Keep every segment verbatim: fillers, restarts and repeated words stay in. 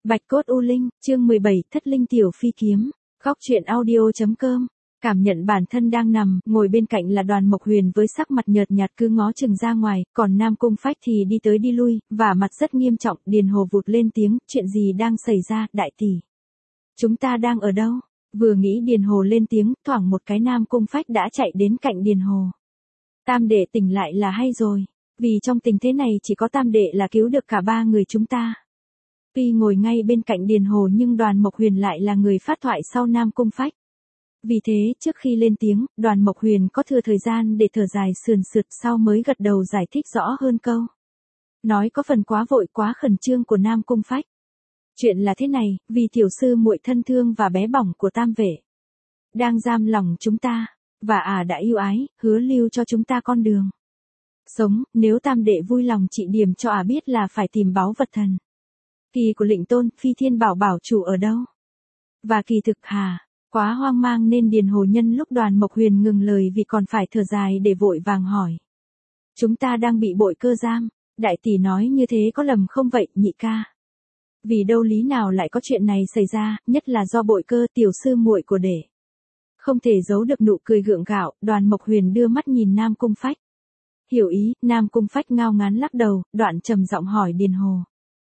Bạch cốt U Linh, chương mười bảy, Thất Linh Tiểu Phi Kiếm. Góc truyện audio.com. Cảm nhận bản thân đang nằm, ngồi bên cạnh là Đoàn Mộc Huyền với sắc mặt nhợt nhạt cứ ngó chừng ra ngoài, còn Nam Cung Phách thì đi tới đi lui, và mặt rất nghiêm trọng. Điền Hồ vụt lên tiếng, chuyện gì đang xảy ra, đại tỷ? Chúng ta đang ở đâu? Vừa nghĩ Điền Hồ lên tiếng, thoảng một cái Nam Cung Phách đã chạy đến cạnh Điền Hồ. Tam đệ tỉnh lại là hay rồi, vì trong tình thế này chỉ có tam đệ là cứu được cả ba người chúng ta. Tuy ngồi ngay bên cạnh Điền Hồ nhưng Đoàn Mộc Huyền lại là người phát thoại sau Nam Cung Phách. Vì thế, trước khi lên tiếng, Đoàn Mộc Huyền có thừa thời gian để thở dài sườn sượt sau mới gật đầu giải thích rõ hơn câu. Nói có phần quá vội quá khẩn trương của Nam Cung Phách. Chuyện là thế này, vì tiểu sư muội thân thương và bé bỏng của tam vệ đang giam lòng chúng ta, và ả à đã yêu ái, hứa lưu cho chúng ta con đường sống, nếu tam đệ vui lòng trị điểm cho ả à biết là phải tìm báu vật thần. Kỳ của lệnh tôn, Phi Thiên Bảo bảo chủ ở đâu? Và kỳ thực hà, quá hoang mang nên Điền Hồ nhân lúc Đoàn Mộc Huyền ngừng lời vì còn phải thở dài để vội vàng hỏi. Chúng ta đang bị bội cơ giam, đại tỷ nói như thế có lầm không vậy, nhị ca? Vì đâu lý nào lại có chuyện này xảy ra, nhất là do bội cơ tiểu sư muội của đệ. Không thể giấu được nụ cười gượng gạo, Đoàn Mộc Huyền đưa mắt nhìn Nam Cung Phách. Hiểu ý, Nam Cung Phách ngao ngán lắc đầu, đoạn trầm giọng hỏi Điền Hồ.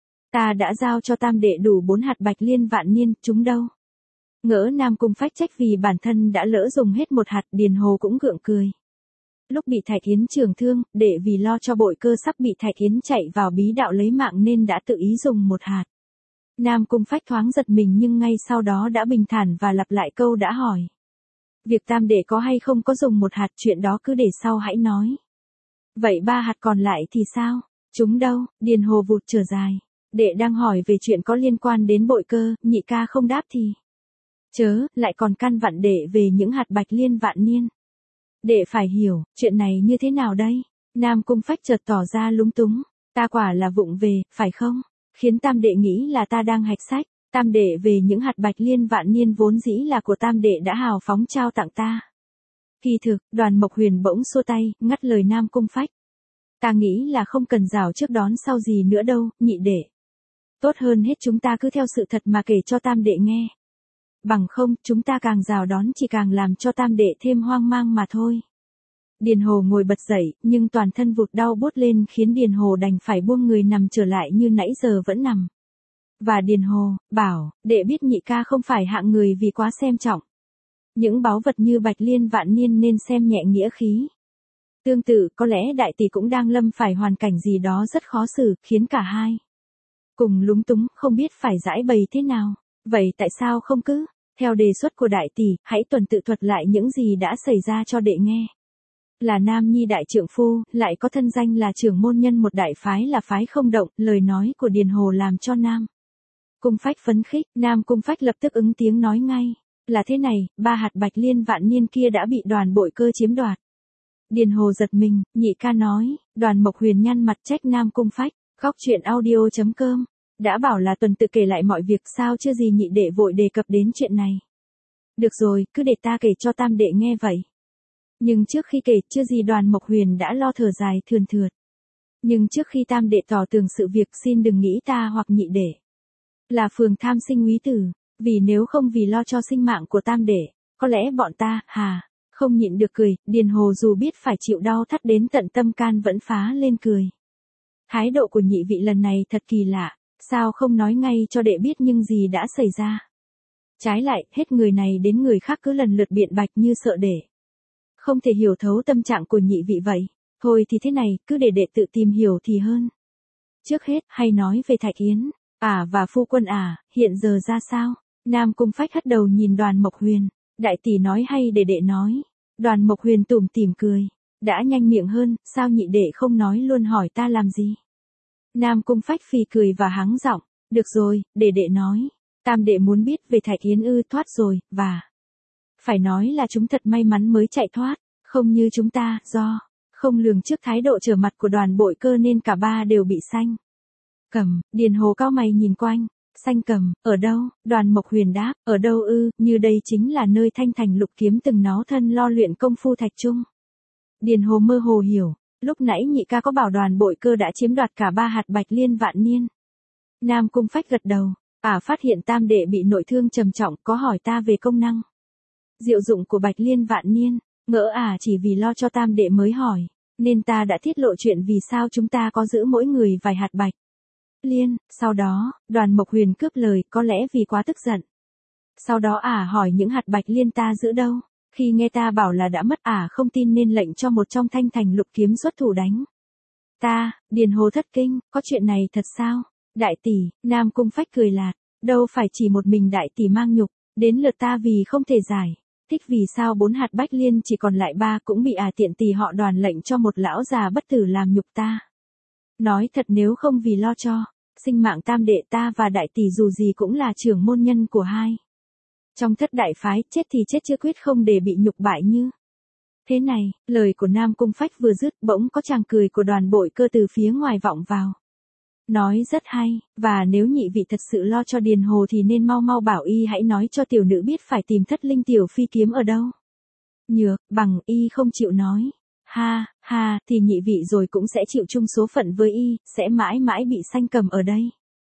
Ta đã giao cho tam đệ đủ bốn hạt bạch liên vạn niên, chúng đâu? Ngỡ Nam Cung Phách trách vì bản thân đã lỡ dùng hết một hạt, Điền Hồ cũng gượng cười. Lúc bị Thạch Yến trường thương, đệ vì lo cho bội cơ sắp bị Thạch Yến chạy vào bí đạo lấy mạng nên đã tự ý dùng một hạt. Nam Cung Phách thoáng giật mình nhưng ngay sau đó đã bình thản và lặp lại câu đã hỏi. Việc tam đệ có hay không có dùng một hạt, chuyện đó cứ để sau hãy nói. Vậy ba hạt còn lại thì sao? Chúng đâu? Điền Hồ vụt trở dài. Đệ đang hỏi về chuyện có liên quan đến bội cơ, nhị ca không đáp thì. Chớ, lại còn căn vặn đệ về những hạt bạch liên vạn niên. Đệ phải hiểu, chuyện này như thế nào đây? Nam Cung Phách chợt tỏ ra lúng túng. Ta quả là vụng về, phải không? Khiến tam đệ nghĩ là ta đang hạch sách. Tam đệ về những hạt bạch liên vạn niên vốn dĩ là của tam đệ đã hào phóng trao tặng ta. Kỳ thực, Đoàn Mộc Huyền bỗng xua tay, ngắt lời Nam Cung Phách. Ta nghĩ là không cần rào trước đón sau gì nữa đâu, nhị đệ. Tốt hơn hết chúng ta cứ theo sự thật mà kể cho tam đệ nghe. Bằng không, chúng ta càng rào đón chỉ càng làm cho tam đệ thêm hoang mang mà thôi. Điền Hồ ngồi bật dậy, nhưng toàn thân vụt đau bốt lên khiến Điền Hồ đành phải buông người nằm trở lại như nãy giờ vẫn nằm. Và Điền Hồ, bảo, đệ biết nhị ca không phải hạng người vì quá xem trọng. Những báu vật như bạch liên vạn niên nên xem nhẹ nghĩa khí. Tương tự, có lẽ đại tỷ cũng đang lâm phải hoàn cảnh gì đó rất khó xử, khiến cả hai cùng lúng túng, không biết phải giải bày thế nào. Vậy tại sao không cứ, theo đề xuất của đại tỷ, hãy tuần tự thuật lại những gì đã xảy ra cho đệ nghe. Là nam nhi đại trượng phu, lại có thân danh là trưởng môn nhân một đại phái là phái không động, lời nói của Điền Hồ làm cho Nam Cung Phách phấn khích, Nam Cung Phách lập tức ứng tiếng nói ngay. Là thế này, ba hạt bạch liên vạn niên kia đã bị Đoàn bội cơ chiếm đoạt. Điền Hồ giật mình, nhị ca nói, Đoàn Mộc Huyền nhăn mặt trách Nam Cung Phách. Góc truyện audio.com. Đã bảo là tuần tự kể lại mọi việc, sao chưa gì nhị đệ vội đề cập đến chuyện này. Được rồi, cứ để ta kể cho tam đệ nghe vậy. Nhưng trước khi kể, chưa gì Đoàn Mộc Huyền đã lo thở dài thườn thượt. Nhưng trước khi tam đệ tỏ tường sự việc, xin đừng nghĩ ta hoặc nhị đệ là phường tham sinh úy tử, vì nếu không vì lo cho sinh mạng của tam đệ, có lẽ bọn ta, hà, không nhịn được cười. Điền Hồ dù biết phải chịu đau thắt đến tận tâm can vẫn phá lên cười. Thái độ của nhị vị lần này thật kỳ lạ, sao không nói ngay cho đệ biết những gì đã xảy ra. Trái lại, hết người này đến người khác cứ lần lượt biện bạch như sợ đệ không thể hiểu thấu tâm trạng của nhị vị vậy. Thôi thì thế này, cứ để đệ tự tìm hiểu thì hơn. Trước hết, hay nói về Thạch Yến, ả và phu quân ả, hiện giờ ra sao? Nam Cung Phách hất đầu nhìn Đoàn Mộc Huyền. Đại tỷ nói hay để đệ nói? Đoàn Mộc Huyền tủm tỉm cười. Đã nhanh miệng hơn, sao nhị đệ không nói luôn hỏi ta làm gì? Nam Cung Phách phì cười và hắng giọng. Được rồi, để đệ nói. Tam đệ muốn biết về Thạch Yến ư? Thoát rồi, và phải nói là chúng thật may mắn mới chạy thoát, không như chúng ta, do không lường trước thái độ trở mặt của Đoàn bội cơ nên cả ba đều bị sanh cầm. Điền Hồ cau mày nhìn quanh. Sanh cầm, ở đâu? Đoàn Mộc Huyền đáp, ở đâu ư? Như đây chính là nơi Thanh Thành Lục Kiếm từng nó thân lo luyện công phu Thạch Trung. Điền Hồ mơ hồ hiểu, lúc nãy nhị ca có bảo Đoàn bội cơ đã chiếm đoạt cả ba hạt bạch liên vạn niên. Nam Cung Phách gật đầu. Ả phát hiện tam đệ bị nội thương trầm trọng, có hỏi ta về công năng diệu dụng của Bạch Liên Vạn Niên, ngỡ Ả chỉ vì lo cho tam đệ mới hỏi, nên ta đã tiết lộ chuyện vì sao chúng ta có giữ mỗi người vài hạt Bạch Liên. Sau đó, Đoàn Mộc Huyền cướp lời, có lẽ vì quá tức giận. Sau đó Ả hỏi những hạt Bạch Liên ta giữ đâu, khi nghe ta bảo là đã mất Ả không tin nên lệnh cho một trong thanh thành lục kiếm xuất thủ đánh ta. Điền Hồ thất kinh, có chuyện này thật sao? Đại tỷ, Nam Cung Phách cười lạt, đâu phải chỉ một mình đại tỷ mang nhục, đến lượt ta vì không thể giải thích vì sao bốn hạt Bách Liên chỉ còn lại ba cũng bị Ả tiện tỷ họ Đoàn lệnh cho một lão già bất tử làm nhục ta. Nói thật nếu không vì lo cho sinh mạng tam đệ ta và đại tỷ dù gì cũng là trưởng môn nhân của hai trong thất đại phái, chết thì chết chưa quyết không để bị nhục bại như thế này. Lời của Nam Cung Phách vừa dứt, bỗng có chàng cười của Đoàn Bội Cơ từ phía ngoài vọng vào. Nói rất hay, và nếu nhị vị thật sự lo cho Điền Hồ thì nên mau mau bảo y hãy nói cho tiểu nữ biết phải tìm thất linh tiểu phi kiếm ở đâu. Nhược, bằng y không chịu nói. Ha, ha, thì nhị vị rồi cũng sẽ chịu chung số phận với y, sẽ mãi mãi bị sanh cầm ở đây.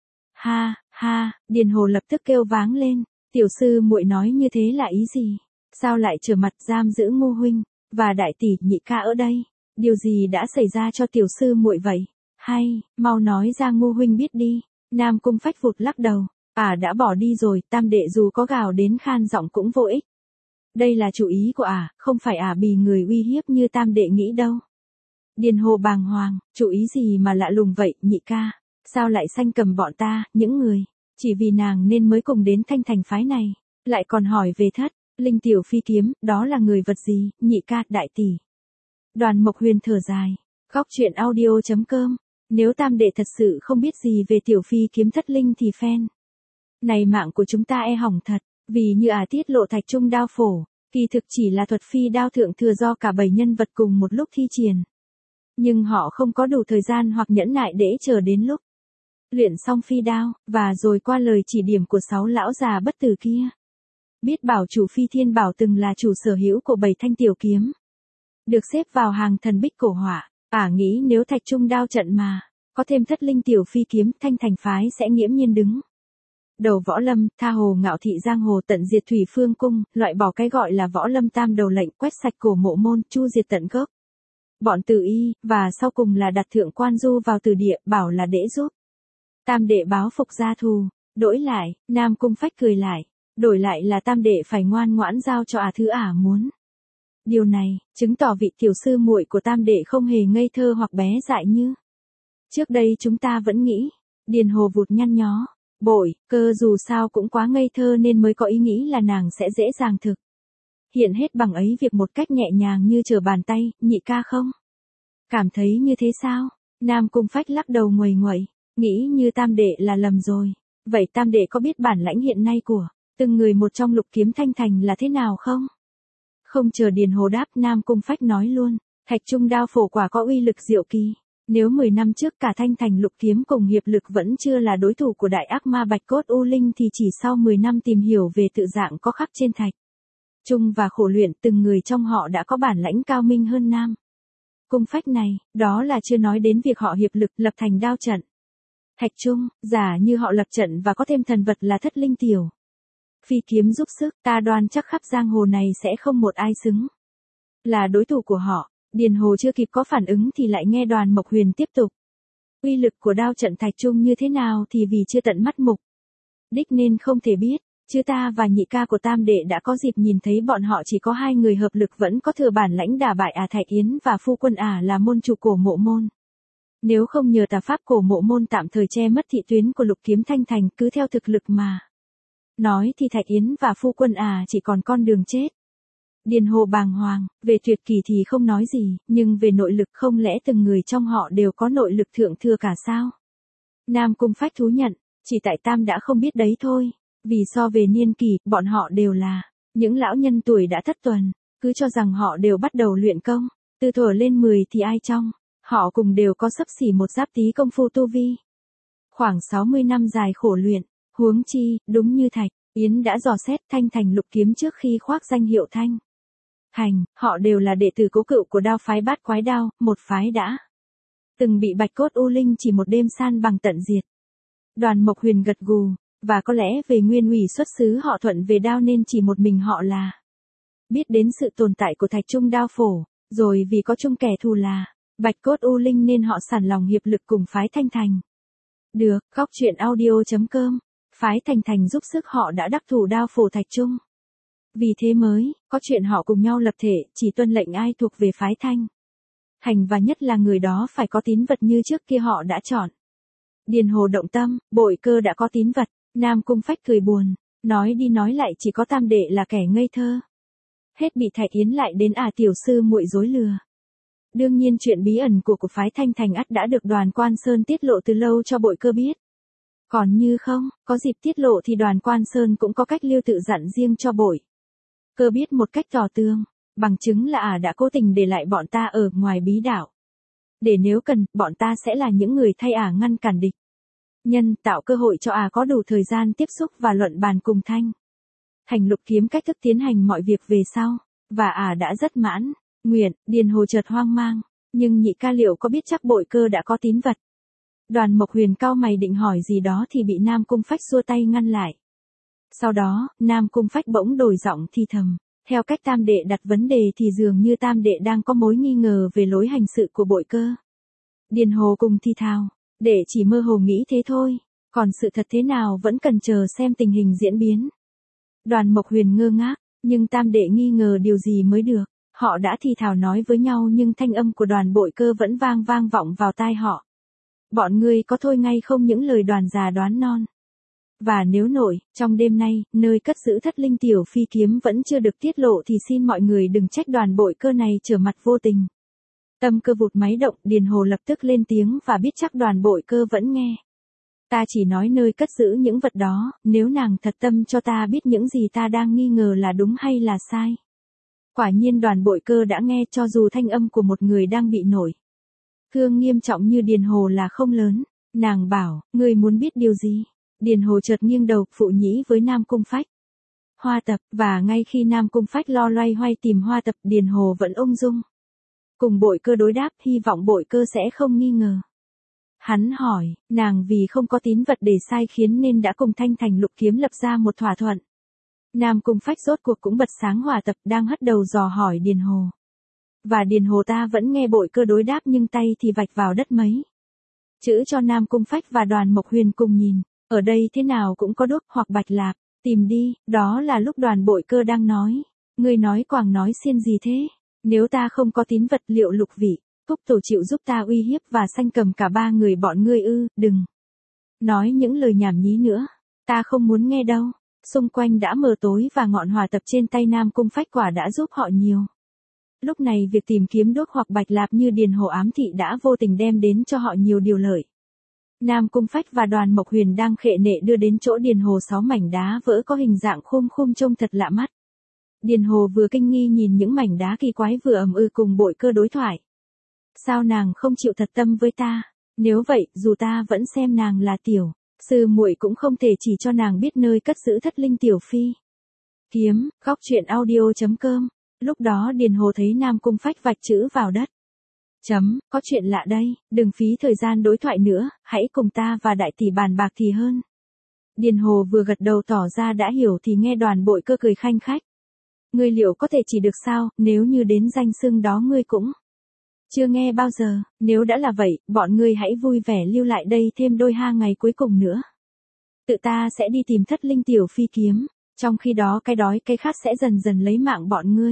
Ha, ha, Điền Hồ lập tức kêu váng lên, tiểu sư muội nói như thế là ý gì? Sao lại trở mặt giam giữ Ngô huynh và đại tỷ nhị ca ở đây? Điều gì đã xảy ra cho tiểu sư muội vậy? Hay, mau nói ra Ngô huynh biết đi. Nam Cung Phách vụt lắc đầu, Ả đã bỏ đi rồi, tam đệ dù có gào đến khan giọng cũng vô ích. Đây là chủ ý của Ả, không phải Ả bị người uy hiếp như tam đệ nghĩ đâu. Điền Hồ bàng hoàng, chủ ý gì mà lạ lùng vậy, nhị ca? Sao lại sanh cầm bọn ta, những người chỉ vì nàng nên mới cùng đến thanh thành phái này, lại còn hỏi về thất linh tiểu phi kiếm, đó là người vật gì, nhị ca, đại tỷ? Đoàn Mộc Huyền thở dài, góc truyện audio chấm com. Nếu tam đệ thật sự không biết gì về tiểu phi kiếm thất linh thì phen này mạng của chúng ta e hỏng thật, vì như Ả tiết lộ thạch trung đao phổ, kỳ thực chỉ là thuật phi đao thượng thừa do cả bảy nhân vật cùng một lúc thi triển. Nhưng họ không có đủ thời gian hoặc nhẫn nại để chờ đến lúc luyện xong phi đao, và rồi qua lời chỉ điểm của sáu lão già bất tử kia. Biết bảo chủ Phi Thiên Bảo từng là chủ sở hữu của bảy thanh tiểu kiếm, được xếp vào hàng thần bích cổ họa. Ả nghĩ nếu thạch trung đao trận mà có thêm thất linh tiểu phi kiếm, thanh thành phái sẽ nghiễm nhiên đứng đầu võ lâm, tha hồ ngạo thị giang hồ, tận diệt thủy phương cung, loại bỏ cái gọi là võ lâm tam đầu lệnh, quét sạch cổ mộ môn, chu diệt tận gốc bọn tử y, và sau cùng là đặt thượng quan du vào từ địa, bảo là để giúp tam đệ báo phục gia thù. Đổi lại, Nam Cung Phách cười lại, đổi lại là tam đệ phải ngoan ngoãn giao cho Ả thứ Ả muốn. Điều này chứng tỏ vị tiểu sư muội của tam đệ không hề ngây thơ hoặc bé dại như trước đây chúng ta vẫn nghĩ. Điền Hồ vụt nhăn nhó, Bội Cơ dù sao cũng quá ngây thơ nên mới có ý nghĩ là nàng sẽ dễ dàng thực hiện hết bằng ấy việc một cách nhẹ nhàng như trở bàn tay, nhị ca không cảm thấy như thế sao? Nam Cung Phách lắc đầu nguầy nguậy, nghĩ như tam đệ là lầm rồi. Vậy tam đệ có biết bản lãnh hiện nay của từng người một trong lục kiếm thanh thành là thế nào không? Không chờ Điền Hồ đáp, Nam Cung Phách nói luôn, thạch trung đao phổ quả có uy lực diệu kỳ. Nếu mười năm trước cả thanh thành lục kiếm cùng hiệp lực vẫn chưa là đối thủ của đại ác ma Bạch Cốt U Linh thì chỉ sau mười năm tìm hiểu về tự dạng có khắc trên thạch trung và khổ luyện, từng người trong họ đã có bản lãnh cao minh hơn Nam Cung Phách này, đó là chưa nói đến việc họ hiệp lực lập thành đao trận thạch trung, giả như họ lập trận và có thêm thần vật là thất linh tiểu phi kiếm giúp sức, ta đoan chắc khắp giang hồ này sẽ không một ai xứng là đối thủ của họ. Điền Hồ chưa kịp có phản ứng thì lại nghe Đoàn Mộc Huyền tiếp tục. Uy lực của đao trận thạch trung như thế nào thì vì chưa tận mắt mục đích nên không thể biết, chứ ta và nhị ca của tam đệ đã có dịp nhìn thấy bọn họ chỉ có hai người hợp lực vẫn có thừa bản lãnh đả bại Ả Thạch Yến và phu quân Ả là môn chủ cổ mộ môn. Nếu không nhờ tà pháp cổ mộ môn tạm thời che mất thị tuyến của lục kiếm thanh thành, cứ theo thực lực mà nói thì Thạch Yến và phu quân Ả chỉ còn con đường chết. Điền Hồ bàng hoàng, về tuyệt kỳ thì không nói gì, nhưng về nội lực không lẽ từng người trong họ đều có nội lực thượng thừa cả sao? Nam Cung Phách thú nhận, chỉ tại tam đã không biết đấy thôi, vì so về niên kỳ, bọn họ đều là những lão nhân tuổi đã thất tuần, cứ cho rằng họ đều bắt đầu luyện công, từ thuở lên mười thì ai trong họ cùng đều có xấp xỉ một giáp tí công phu tu vi. Khoảng sáu mươi năm dài khổ luyện, huống chi, đúng như Thạch Yến đã dò xét thanh thành lục kiếm trước khi khoác danh hiệu thanh thành, họ đều là đệ tử cố cựu của đao phái Bát Quái Đao, một phái đã từng bị Bạch Cốt U Linh chỉ một đêm san bằng tận diệt. Đoàn Mộc Huyền gật gù, Và có lẽ về nguyên ủy xuất xứ họ Thuận về Đao nên chỉ một mình họ là biết đến sự tồn tại của Thạch Trung Đao Phổ, rồi vì có chung kẻ thù là Bạch Cốt U Linh nên họ sẵn lòng hiệp lực cùng phái Thanh Thành. Được, góc truyện audio.com. Phái Thanh Thành giúp sức họ đã đắc thủ Đao Phổ Thạch Trung. Vì thế mới, có chuyện họ cùng nhau lập thể, chỉ tuân lệnh ai thuộc về phái Thanh Thành và nhất là người đó phải có tín vật như trước kia họ đã chọn. Điền Hồ động tâm, Bội Cơ đã có tín vật, Nam Cung Phách cười buồn, nói đi nói lại chỉ có Tam Đệ là kẻ ngây thơ. Hết bị Thạch Yến lại đến à tiểu sư muội dối lừa. Đương nhiên chuyện bí ẩn của của phái Thanh Thành ắt đã được Đoàn Quan Sơn tiết lộ từ lâu cho Bội Cơ biết. Còn như không, có dịp tiết lộ thì Đoàn Quan Sơn cũng có cách lưu tự dặn riêng cho Bội Cơ biết một cách tỏ tường, bằng chứng là à đã cố tình để lại bọn ta ở ngoài bí đảo. Để nếu cần, bọn ta sẽ là những người thay à ngăn cản địch. Nhân tạo cơ hội cho à có đủ thời gian tiếp xúc và luận bàn cùng Thanh Thành Lục kiếm cách thức tiến hành mọi việc về sau. Và à đã rất mãn, nguyện, Điền Hồ chợt hoang mang. Nhưng nhị ca liệu có biết chắc Bội Cơ đã có tín vật? Đoàn Mộc Huyền cau mày định hỏi gì đó thì bị Nam Cung Phách xua tay ngăn lại. Sau đó, Nam Cung Phách bỗng đổi giọng thì thầm. Theo cách Tam Đệ đặt vấn đề thì dường như Tam Đệ đang có mối nghi ngờ về lối hành sự của Bội Cơ. Điền Hồ cùng thi thào. Đệ chỉ mơ hồ nghĩ thế thôi. Còn sự thật thế nào vẫn cần chờ xem tình hình diễn biến. Đoàn Mộc Huyền ngơ ngác. Nhưng Tam Đệ nghi ngờ điều gì mới được. Họ đã thì thào nói với nhau nhưng thanh âm của Đoàn Bội Cơ vẫn vang vang vọng vào tai họ. Bọn ngươi có thôi ngay không những lời Đoàn già đoán non. Và nếu nổi, trong đêm nay, nơi cất giữ thất linh tiểu phi kiếm vẫn chưa được tiết lộ thì xin mọi người đừng trách Đoàn Bội Cơ này trở mặt vô tình. Tâm Cơ vụt máy động, Điền Hồ lập tức lên tiếng và biết chắc Đoàn Bội Cơ vẫn nghe. Ta chỉ nói nơi cất giữ những vật đó, nếu nàng thật tâm cho ta biết những gì ta đang nghi ngờ là đúng hay là sai. Quả nhiên Đoàn Bội Cơ đã nghe cho dù thanh âm của một người đang bị nổi thương nghiêm trọng như Điền Hồ là không lớn. Nàng bảo, ngươi muốn biết điều gì? Điền Hồ chợt nghiêng đầu, phụ nhĩ với Nam Cung Phách. Hoa tập, và ngay khi Nam Cung Phách lo loay hoay tìm hoa tập, Điền Hồ vẫn ung dung. Cùng Bội Cơ đối đáp, hy vọng Bội Cơ sẽ không nghi ngờ. Hắn hỏi, nàng vì không có tín vật để sai khiến nên đã cùng Thanh Thành Lục kiếm lập ra một thỏa thuận. Nam Cung Phách rốt cuộc cũng bật sáng hỏa tập đang hất đầu dò hỏi Điền Hồ. Và Điền Hồ ta vẫn nghe Bội Cơ đối đáp nhưng tay thì vạch vào đất mấy chữ cho Nam Cung Phách và Đoàn Mộc Huyền cùng nhìn. Ở đây thế nào cũng có đúc hoặc bạch lạp, tìm đi, đó là lúc Đoàn Bội Cơ đang nói. Ngươi nói quàng nói xiên gì thế? Nếu ta không có tín vật liệu Lục Vị, Cúc Tổ chịu giúp ta uy hiếp và sanh cầm cả ba người bọn ngươi ư, đừng nói những lời nhảm nhí nữa, ta không muốn nghe đâu. Xung quanh đã mờ tối và ngọn hỏa tập trên tay Nam Cung Phách quả đã giúp họ nhiều. Lúc này việc tìm kiếm đuốc hoặc bạch lạp như Điền Hồ ám thị đã vô tình đem đến cho họ nhiều điều lợi. Nam Cung Phách và Đoàn Mộc Huyền đang khệ nệ đưa đến chỗ Điền Hồ sáu mảnh đá vỡ có hình dạng khum khum trông thật lạ mắt. Điền Hồ vừa kinh nghi nhìn những mảnh đá kỳ quái vừa ầm ư cùng Bội Cơ đối thoại. Sao nàng không chịu thật tâm với ta? Nếu vậy, dù ta vẫn xem nàng là tiểu sư muội cũng không thể chỉ cho nàng biết nơi cất giữ thất linh tiểu phi kiếm. Góc truyện audio.com. Lúc đó Điền Hồ thấy Nam Cung Phách vạch chữ vào đất. Chấm, có chuyện lạ đây, đừng phí thời gian đối thoại nữa, hãy cùng ta và đại tỷ bàn bạc thì hơn. Điền Hồ vừa gật đầu tỏ ra đã hiểu thì nghe Đoàn Bội Cơ cười khanh khách. Ngươi liệu có thể chỉ được sao, nếu như đến danh xưng đó ngươi cũng chưa nghe bao giờ, nếu đã là vậy, bọn ngươi hãy vui vẻ lưu lại đây thêm đôi ha ngày cuối cùng nữa. Tự ta sẽ đi tìm thất linh tiểu phi kiếm, trong khi đó cái đói cái khát sẽ dần dần lấy mạng bọn ngươi.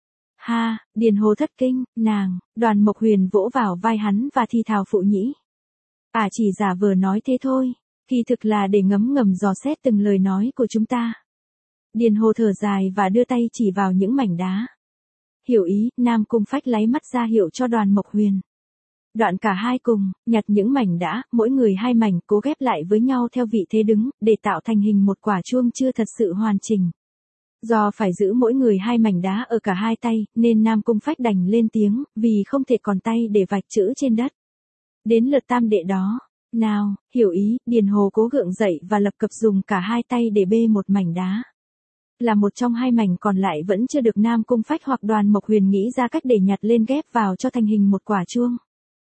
Ha, Điền Hồ thất kinh, nàng, Đoàn Mộc Huyền vỗ vào vai hắn và thì thào phụ nhĩ. À chỉ giả vờ nói thế thôi, kỳ thực là để ngấm ngầm dò xét từng lời nói của chúng ta. Điền Hồ thở dài và đưa tay chỉ vào những mảnh đá. Hiểu ý, Nam Cung Phách lấy mắt ra hiệu cho Đoàn Mộc Huyền. Đoạn cả hai cùng, nhặt những mảnh đá, mỗi người hai mảnh, cố ghép lại với nhau theo vị thế đứng, để tạo thành hình một quả chuông chưa thật sự hoàn chỉnh. Do phải giữ mỗi người hai mảnh đá ở cả hai tay, nên Nam Cung Phách đành lên tiếng, vì không thể còn tay để vạch chữ trên đất. Đến lượt Tam Đệ đó. Nào, hiểu ý, Điền Hồ cố gượng dậy và lập cập dùng cả hai tay để bê một mảnh đá. Là một trong hai mảnh còn lại vẫn chưa được Nam Cung Phách hoặc Đoàn Mộc Huyền nghĩ ra cách để nhặt lên ghép vào cho thành hình một quả chuông.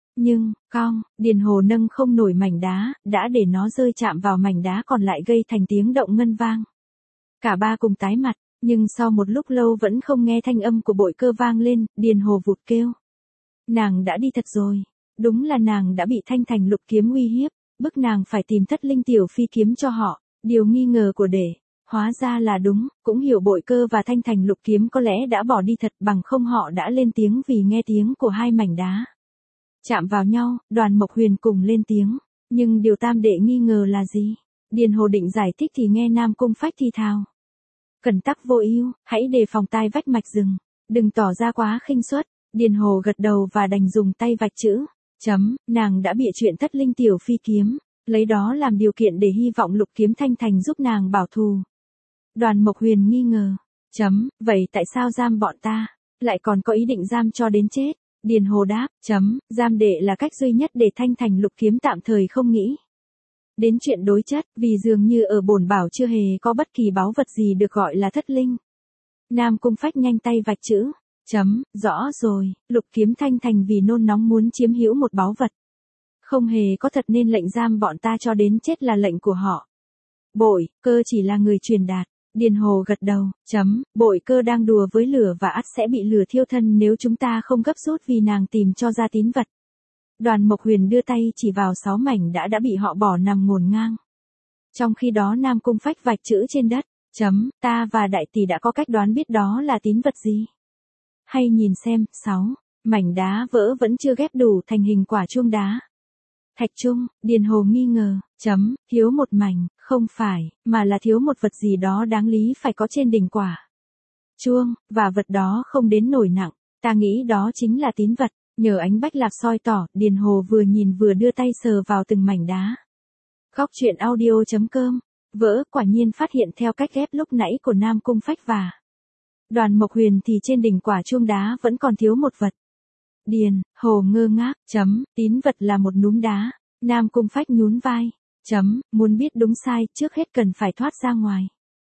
Nhưng, cong, Điền Hồ nâng không nổi mảnh đá, đã để nó rơi chạm vào mảnh đá còn lại gây thành tiếng động ngân vang. Cả ba cùng tái mặt, nhưng sau một lúc lâu vẫn không nghe thanh âm của Bội Cơ vang lên, Điền Hồ vụt kêu. Nàng đã đi thật rồi, đúng là nàng đã bị Thanh Thành Lục Kiếm uy hiếp, bức nàng phải tìm Thất Linh Tiểu Phi kiếm cho họ, điều nghi ngờ của đệ. Hóa ra là đúng, cũng hiểu Bội Cơ và Thanh Thành Lục Kiếm có lẽ đã bỏ đi thật bằng không họ đã lên tiếng vì nghe tiếng của hai mảnh đá. Chạm vào nhau, Đoàn Mộc Huyền cùng lên tiếng, nhưng điều tam đệ nghi ngờ là gì? Điền Hồ định giải thích thì nghe Nam Cung Phách thì thào. Cẩn tắc vô ưu, hãy đề phòng tai vách mạch rừng, đừng tỏ ra quá khinh suất. Điền Hồ gật đầu và đành dùng tay vạch chữ, chấm, nàng đã bịa chuyện Thất Linh Tiểu Phi kiếm, lấy đó làm điều kiện để hy vọng Lục Kiếm Thanh Thành giúp nàng bảo thù. Đoàn Mộc Huyền nghi ngờ, chấm, vậy tại sao giam bọn ta, lại còn có ý định giam cho đến chết? Điền Hồ đáp, chấm, giam đệ là cách duy nhất để Thanh Thành Lục Kiếm tạm thời không nghĩ đến chuyện đối chất, vì dường như ở bổn bảo chưa hề có bất kỳ báu vật gì được gọi là thất linh. Nam Cung Phách nhanh tay vạch chữ, chấm, rõ rồi, Lục Kiếm Thanh Thành vì nôn nóng muốn chiếm hữu một báu vật. Không hề có thật nên lệnh giam bọn ta cho đến chết là lệnh của họ. Bội Cơ chỉ là người truyền đạt. Điền Hồ gật đầu, chấm, Bội Cơ đang đùa với lửa và ắt sẽ bị lửa thiêu thân nếu chúng ta không gấp rút vì nàng tìm cho ra tín vật. Đoàn Mộc Huyền đưa tay chỉ vào sáu mảnh đã đã bị họ bỏ nằm ngổn ngang. Trong khi đó Nam Cung Phách vạch chữ trên đất, chấm, ta và đại tỷ đã có cách đoán biết đó là tín vật gì. Hay nhìn xem, sáu, mảnh đá vỡ vẫn chưa ghép đủ thành hình quả chuông đá. Thạch Trung, Điền Hồ nghi ngờ, chấm, thiếu một mảnh, không phải, mà là thiếu một vật gì đó đáng lý phải có trên đỉnh quả chuông, và vật đó không đến nổi nặng, ta nghĩ đó chính là tín vật. Nhờ ánh bách lạp soi tỏ, Điền Hồ vừa nhìn vừa đưa tay sờ vào từng mảnh đá. Góc truyện audio chấm com, vỡ quả nhiên phát hiện theo cách ghép lúc nãy của Nam Cung Phách và Đoàn Mộc Huyền thì trên đỉnh quả chuông đá vẫn còn thiếu một vật. Điền Hồ ngơ ngác, chấm, tín vật là một núm đá. Nam Cung Phách nhún vai, chấm, muốn biết đúng sai trước hết cần phải thoát ra ngoài.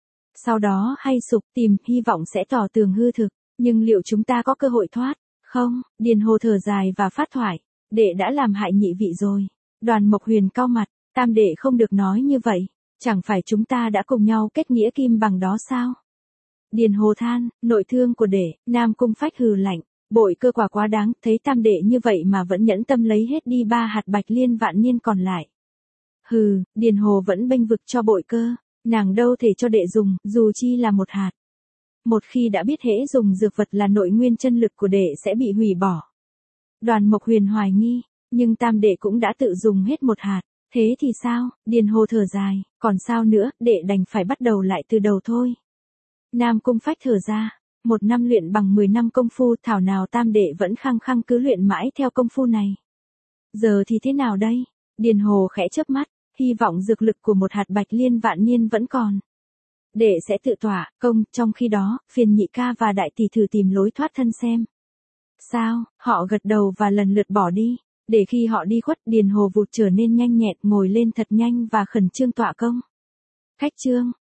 Sau đó hay sục tìm, hy vọng sẽ tỏ tường hư thực, nhưng liệu chúng ta có cơ hội thoát? Không, Điền Hồ thở dài và phát thoại, đệ đã làm hại nhị vị rồi. Đoàn Mộc Huyền cau mặt, tam đệ không được nói như vậy, chẳng phải chúng ta đã cùng nhau kết nghĩa kim bằng đó sao? Điền Hồ than, nội thương của đệ. Nam Cung Phách hừ lạnh, Bội Cơ quả quá đáng, thấy tam đệ như vậy mà vẫn nhẫn tâm lấy hết đi ba hạt bạch liên vạn niên còn lại. Hừ, Điền Hồ vẫn bênh vực cho Bội Cơ, nàng đâu thể cho đệ dùng, dù chi là một hạt. Một khi đã biết hễ dùng dược vật là nội nguyên chân lực của đệ sẽ bị hủy bỏ. Đoàn Mộc Huyền hoài nghi, nhưng tam đệ cũng đã tự dùng hết một hạt, thế thì sao? Điền Hồ thở dài, còn sao nữa, đệ đành phải bắt đầu lại từ đầu thôi. Nam Cung Phách thở ra, một năm luyện bằng mười năm công phu, thảo nào tam đệ vẫn khăng khăng cứ luyện mãi theo công phu này. Giờ thì thế nào đây? Điền Hồ khẽ chớp mắt, hy vọng dược lực của một hạt bạch liên vạn niên vẫn còn. Đệ sẽ tự tỏa công, trong khi đó, phiền nhị ca và đại tỷ thử tìm lối thoát thân xem. Sao? Họ gật đầu và lần lượt bỏ đi, để khi họ đi khuất, Điền Hồ vụt trở nên nhanh nhẹn, ngồi lên thật nhanh và khẩn trương tỏa công. Khách trương,